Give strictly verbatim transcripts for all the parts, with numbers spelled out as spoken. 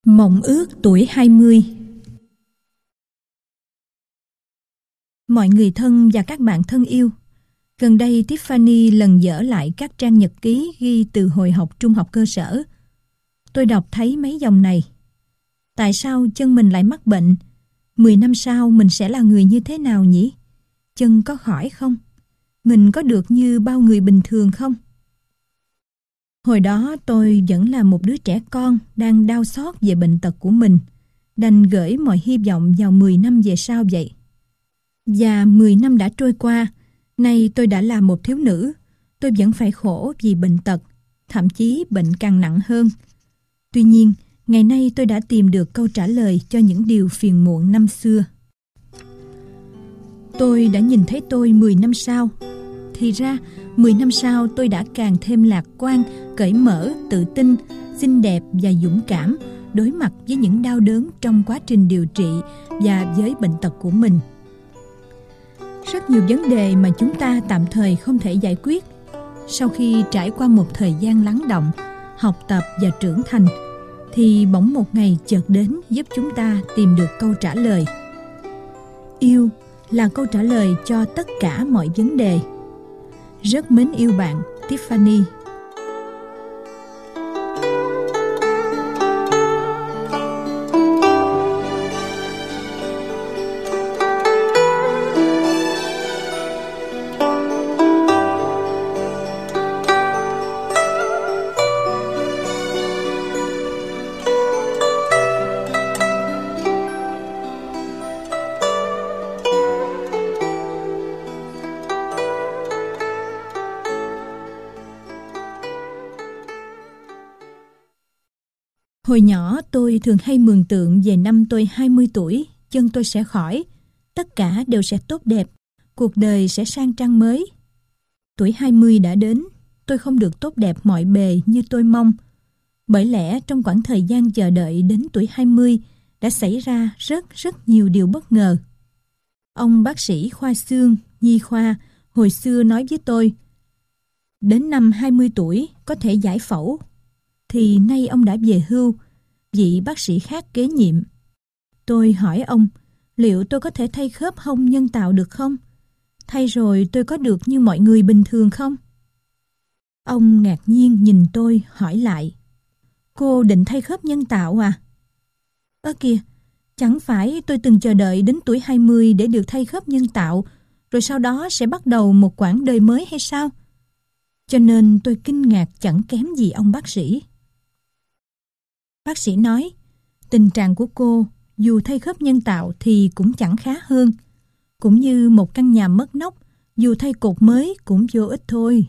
Mộng ước tuổi hai mươi. Mọi người thân và các bạn thân yêu, gần đây Tiffany lần dở lại các trang nhật ký ghi từ hồi học trung học cơ sở. Tôi đọc thấy mấy dòng này. Tại sao chân mình lại mắc bệnh? Mười năm sau mình sẽ là người như thế nào nhỉ? Chân có khỏi không? Mình có được như bao người bình thường không? Hồi đó tôi vẫn là một đứa trẻ con đang đau xót về bệnh tật của mình, đành gửi mọi hy vọng vào mười năm về sau vậy. Và mười năm đã trôi qua, nay tôi đã là một thiếu nữ, tôi vẫn phải khổ vì bệnh tật, thậm chí bệnh càng nặng hơn. Tuy nhiên, ngày nay tôi đã tìm được câu trả lời cho những điều phiền muộn năm xưa. Tôi đã nhìn thấy tôi mười năm sau. Thì ra, mười năm sau tôi đã càng thêm lạc quan, cởi mở, tự tin, xinh đẹp và dũng cảm đối mặt với những đau đớn trong quá trình điều trị và với bệnh tật của mình. Rất nhiều vấn đề mà chúng ta tạm thời không thể giải quyết, sau khi trải qua một thời gian lắng đọng, học tập và trưởng thành, thì bỗng một ngày chợt đến giúp chúng ta tìm được câu trả lời. Yêu là câu trả lời cho tất cả mọi vấn đề. Rất mến yêu bạn, Tiffany. Hồi nhỏ tôi thường hay mường tượng về năm tôi hai mươi tuổi, chân tôi sẽ khỏi, tất cả đều sẽ tốt đẹp, cuộc đời sẽ sang trang mới. Tuổi hai mươi đã đến, tôi không được tốt đẹp mọi bề như tôi mong. Bởi lẽ trong khoảng thời gian chờ đợi đến tuổi hai mươi đã xảy ra rất rất nhiều điều bất ngờ. Ông bác sĩ khoa xương, nhi khoa hồi xưa nói với tôi, đến năm hai mươi tuổi có thể giải phẫu. Thì nay ông đã về hưu, vị bác sĩ khác kế nhiệm. Tôi hỏi ông, liệu tôi có thể thay khớp hông nhân tạo được không? Thay rồi tôi có được như mọi người bình thường không? Ông ngạc nhiên nhìn tôi hỏi lại, cô định thay khớp nhân tạo à? Ơ kìa, chẳng phải tôi từng chờ đợi đến tuổi hai mươi để được thay khớp nhân tạo, rồi sau đó sẽ bắt đầu một quãng đời mới hay sao? Cho nên tôi kinh ngạc chẳng kém gì ông bác sĩ. Bác sĩ nói, tình trạng của cô dù thay khớp nhân tạo thì cũng chẳng khá hơn. Cũng như một căn nhà mất nóc, dù thay cột mới cũng vô ích thôi.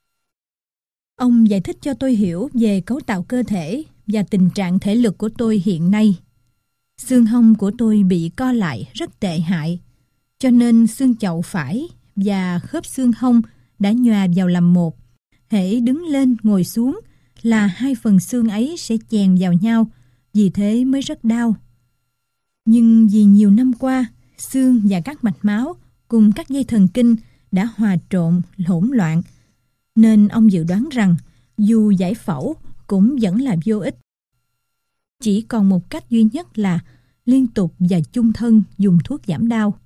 Ông giải thích cho tôi hiểu về cấu tạo cơ thể và tình trạng thể lực của tôi hiện nay. Xương hông của tôi bị co lại rất tệ hại, cho nên xương chậu phải và khớp xương hông đã nhòa vào làm một. Hễ đứng lên ngồi xuống là hai phần xương ấy sẽ chèn vào nhau, vì thế mới rất đau. Nhưng vì nhiều năm qua, xương và các mạch máu cùng các dây thần kinh đã hòa trộn, hỗn loạn, nên ông dự đoán rằng dù giải phẫu cũng vẫn là vô ích. Chỉ còn một cách duy nhất là liên tục và chung thân dùng thuốc giảm đau.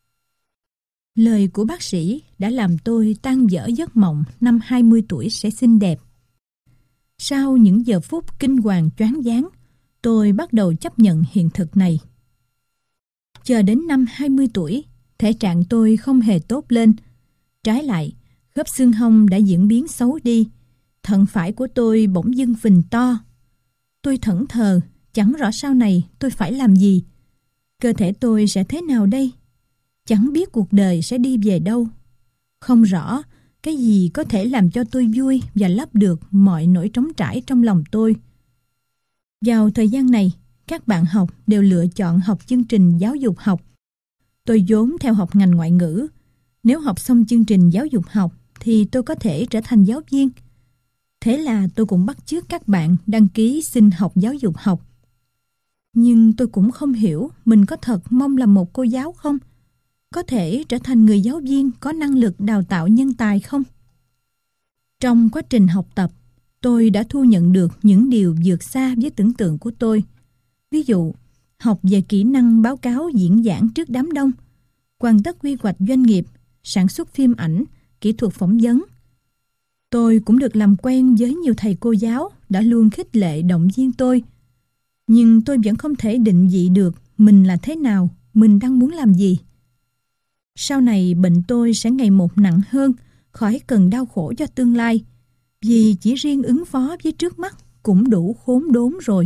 Lời của bác sĩ đã làm tôi tan vỡ giấc mộng năm hai mươi tuổi sẽ xinh đẹp. Sau những giờ phút kinh hoàng choáng váng, tôi bắt đầu chấp nhận hiện thực này. Chờ đến năm hai mươi tuổi, thể trạng tôi không hề tốt lên. Trái lại, khớp xương hông đã diễn biến xấu đi. Thận phải của tôi bỗng dưng phình to. Tôi thẫn thờ, chẳng rõ sau này tôi phải làm gì. Cơ thể tôi sẽ thế nào đây? Chẳng biết cuộc đời sẽ đi về đâu. Không rõ cái gì có thể làm cho tôi vui và lấp được mọi nỗi trống trải trong lòng tôi. Vào thời gian này, các bạn học đều lựa chọn học chương trình giáo dục học. Tôi vốn theo học ngành ngoại ngữ. Nếu học xong chương trình giáo dục học thì tôi có thể trở thành giáo viên. Thế là tôi cũng bắt chước các bạn đăng ký xin học giáo dục học. Nhưng tôi cũng không hiểu mình có thật mong làm một cô giáo không? Có thể trở thành người giáo viên có năng lực đào tạo nhân tài không? Trong quá trình học tập, tôi đã thu nhận được những điều vượt xa với tưởng tượng của tôi. Ví dụ, học về kỹ năng báo cáo diễn giảng trước đám đông, hoàn tất quy hoạch doanh nghiệp, sản xuất phim ảnh, kỹ thuật phỏng vấn. Tôi cũng được làm quen với nhiều thầy cô giáo đã luôn khích lệ động viên tôi. Nhưng tôi vẫn không thể định vị được mình là thế nào, mình đang muốn làm gì. Sau này bệnh tôi sẽ ngày một nặng hơn, khỏi cần đau khổ cho tương lai, vì chỉ riêng ứng phó với trước mắt cũng đủ khốn đốn rồi.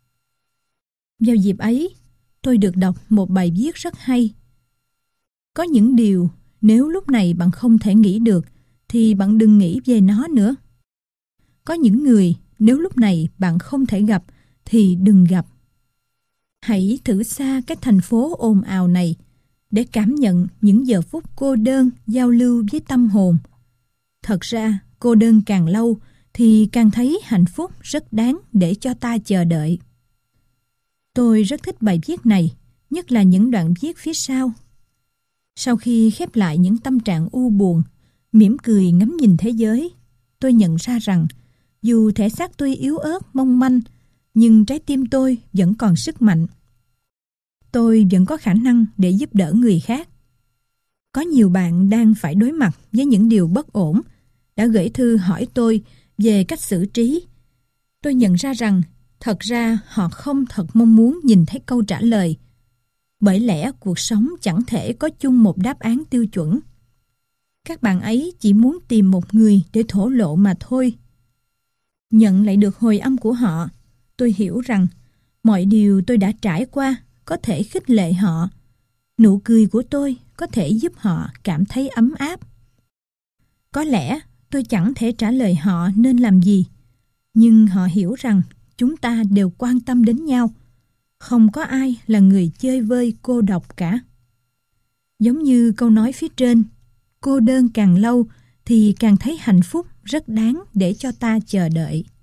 Vào dịp ấy, tôi được đọc một bài viết rất hay. Có những điều nếu lúc này bạn không thể nghĩ được thì bạn đừng nghĩ về nó nữa. Có những người nếu lúc này bạn không thể gặp thì đừng gặp. Hãy thử xa cái thành phố ồn ào này để cảm nhận những giờ phút cô đơn giao lưu với tâm hồn. Thật ra, cô đơn càng lâu thì càng thấy hạnh phúc rất đáng để cho ta chờ đợi. Tôi rất thích bài viết này, nhất là những đoạn viết phía sau. Sau khi khép lại những tâm trạng u buồn, mỉm cười ngắm nhìn thế giới, tôi nhận ra rằng dù thể xác tôi yếu ớt, mong manh, nhưng trái tim tôi vẫn còn sức mạnh. Tôi vẫn có khả năng để giúp đỡ người khác. Có nhiều bạn đang phải đối mặt với những điều bất ổn, đã gửi thư hỏi tôi về cách xử trí. Tôi nhận ra rằng thật ra họ không thật mong muốn nhìn thấy câu trả lời. Bởi lẽ cuộc sống chẳng thể có chung một đáp án tiêu chuẩn. Các bạn ấy chỉ muốn tìm một người để thổ lộ mà thôi. Nhận lại được hồi âm của họ, tôi hiểu rằng mọi điều tôi đã trải qua có thể khích lệ họ. Nụ cười của tôi có thể giúp họ cảm thấy ấm áp. Có lẽ tôi chẳng thể trả lời họ nên làm gì, nhưng họ hiểu rằng chúng ta đều quan tâm đến nhau. Không có ai là người chơi vơi cô độc cả. Giống như câu nói phía trên, cô đơn càng lâu thì càng thấy hạnh phúc rất đáng để cho ta chờ đợi.